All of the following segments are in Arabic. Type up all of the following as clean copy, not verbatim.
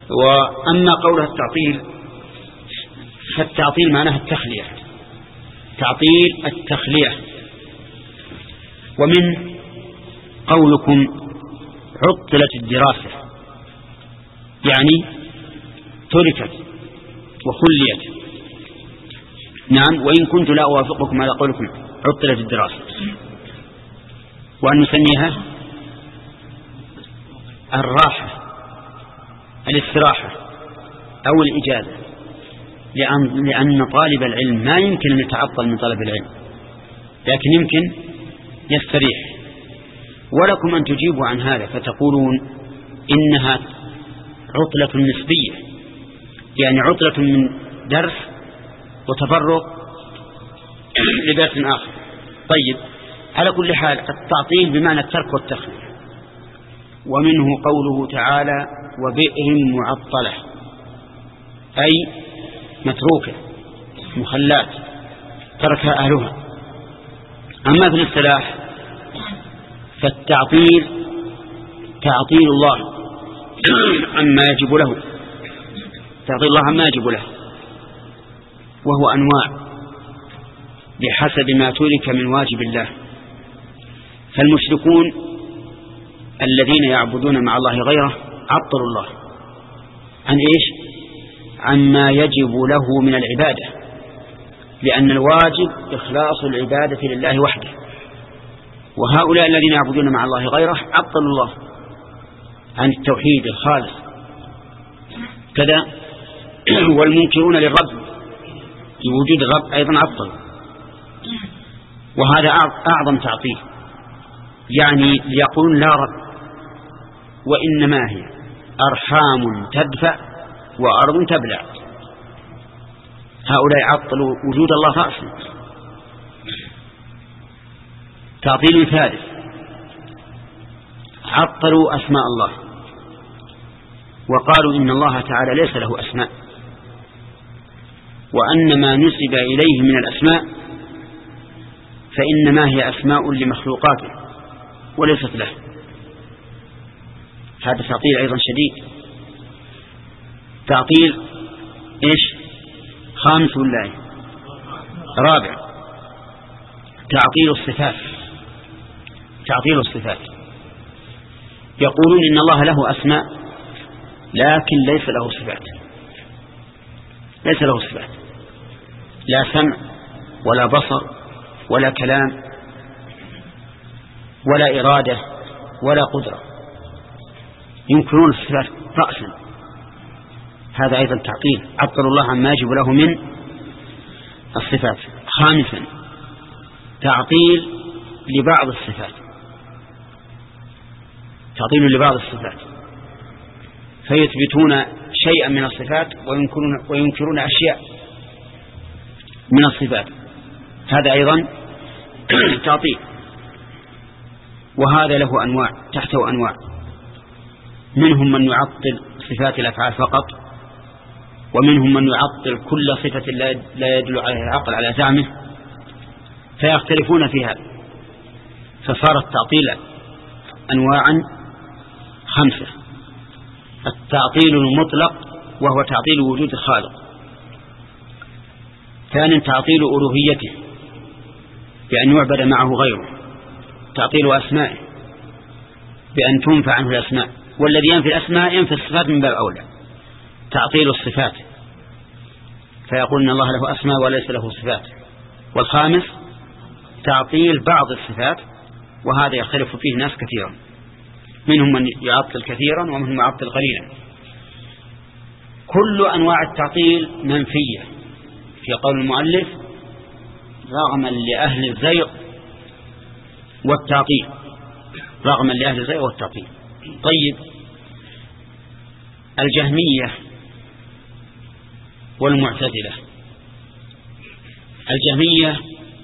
وأما قولها التعطيل فالتعطيل معناها التخلية، تعطيل التخلية. ومن قولكم عطلت الدراسة يعني تركت وخليت. نعم، وإن كنت لا أوافقكم على قولكم عطلت الدراسة، وأن نسميها الراحة، الاستراحة أو الإجازة، لأن طالب العلم ما يمكن أن يتعطل من طلب العلم، لكن يمكن يستريح. ولكم أن تجيبوا عن هذا فتقولون إنها عطلة نسبية، يعني عطلة من درس وتفرغ لدرس آخر. طيب، على كل حال التعطيل بمعنى الترك والتخلية. ومنه قوله تعالى وبئر معطلة، أي متروكة مخلات تركها أهلها. أما في الاصطلاح فالتعطيل تعطيل الله عما يجب له، تعطيل الله عما يجب له، وهو أنواع بحسب ما ترك من واجب الله. فالمشركون الذين يعبدون مع الله غيره عطلوا الله عن إيش؟ عما يجب له من العبادة، لأن الواجب إخلاص العبادة لله وحده. وهؤلاء الذين يعبدون مع الله غيره عطلوا الله عن التوحيد الخالص كذا. والمنكرون للرب لوجود الرب أيضا عطلوا، وهذا أعظم تعطيل، يعني يقولون لا رب وإنما هي أرحام تدفع وأرض تبلع. هؤلاء عطلوا وجود الله رأسا. تعطيل ثالث، عطلوا أسماء الله وقالوا إن الله تعالى ليس له أسماء، وأن ما نسب إليه من الأسماء فإنما هي أسماء لمخلوقاته وليست له. هذا تعطيل أيضا شديد. تعطيل إيش؟ خامس والله رابع، تعطيل الصفات. تعطيل الصفات، يقولون إن الله له أسماء لكن ليس له صفات، ليس له صفات، لا سمع ولا بصر ولا كلام ولا إرادة ولا قدرة، ينكرون الصفات رأسا. هذا أيضا تعطيل، عطلوا الله عما يجب له من الصفات. خامسا، تعطيل لبعض الصفات، تعطيل لبعض الصفات، فيثبتون شيئا من الصفات وينكرون أشياء من الصفات. هذا أيضا تعطيل، وهذا له أنواع، تحته أنواع. منهم من يعطل صفات الأفعال فقط، ومنهم من يعطل كل صفة لا يدل عليها العقل على زعمه، فيختلفون في هذا. فصار التعطيل أنواعا خمسة: التعطيل المطلق وهو تعطيل وجود الخالق، ثانيا تعطيل ألوهيته بأن يعبد معه غيره، تعطيل أسمائه بأن تنفع عنه الأسماء، والذي ينفي الأسماء ينفي الصفات من باب أولى. تعطيل الصفات، فيقول إن الله له أسماء وليس له صفات. والخامس تعطيل بعض الصفات، وهذا يختلف فيه ناس كثيرا، منهم من يعطل كثيرا ومنهم من يعطل قليلا. كل أنواع التعطيل منفية في قول المؤلف رغما لأهل الزيغ والتعطيل، رغما لأهل الزيغ والتعطيل. طيب، الجهمية والمعتزلة. الجهمية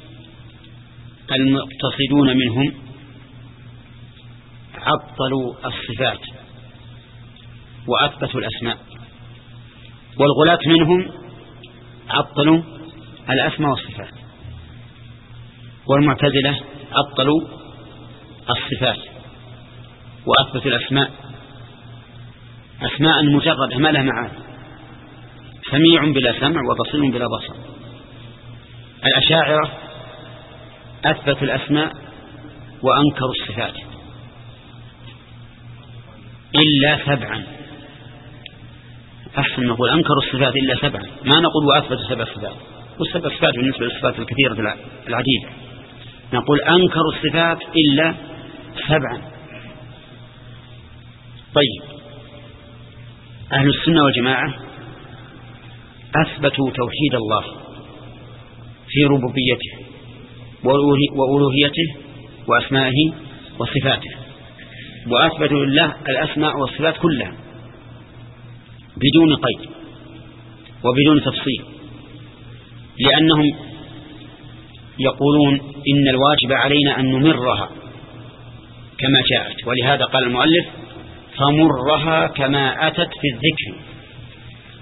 المقتصدون منهم عطلوا الصفات وأثبتوا الأسماء، والغلاة منهم عطلوا الأسماء والصفات، والمعتزلة عطلوا الصفات وأثبتوا الأسماء. أسماء مجردة ما لها معاني، سميع بلا سمع وبصير بلا بصر. الأشاعرة أثبتوا الأسماء وأنكروا الصفات إلا 7. أحسن نقول أنكروا الصفات إلا 7، ما نقول وأثبتوا 7 صفات، والسبع صفات بالنسبة للصفات الكثيرة العديدة، نقول أنكروا الصفات إلا 7. طيب، أهل السنة والجماعة أثبتوا توحيد الله في ربوبيته وألوهيته وأسمائه وصفاته، وأثبتوا لله الأسماء والصفات كلها بدون قيد وبدون تفصيل، لأنهم يقولون إن الواجب علينا أن نمرها كما جاءت، ولهذا قال المؤلف فمرها كما أتت في الذكر.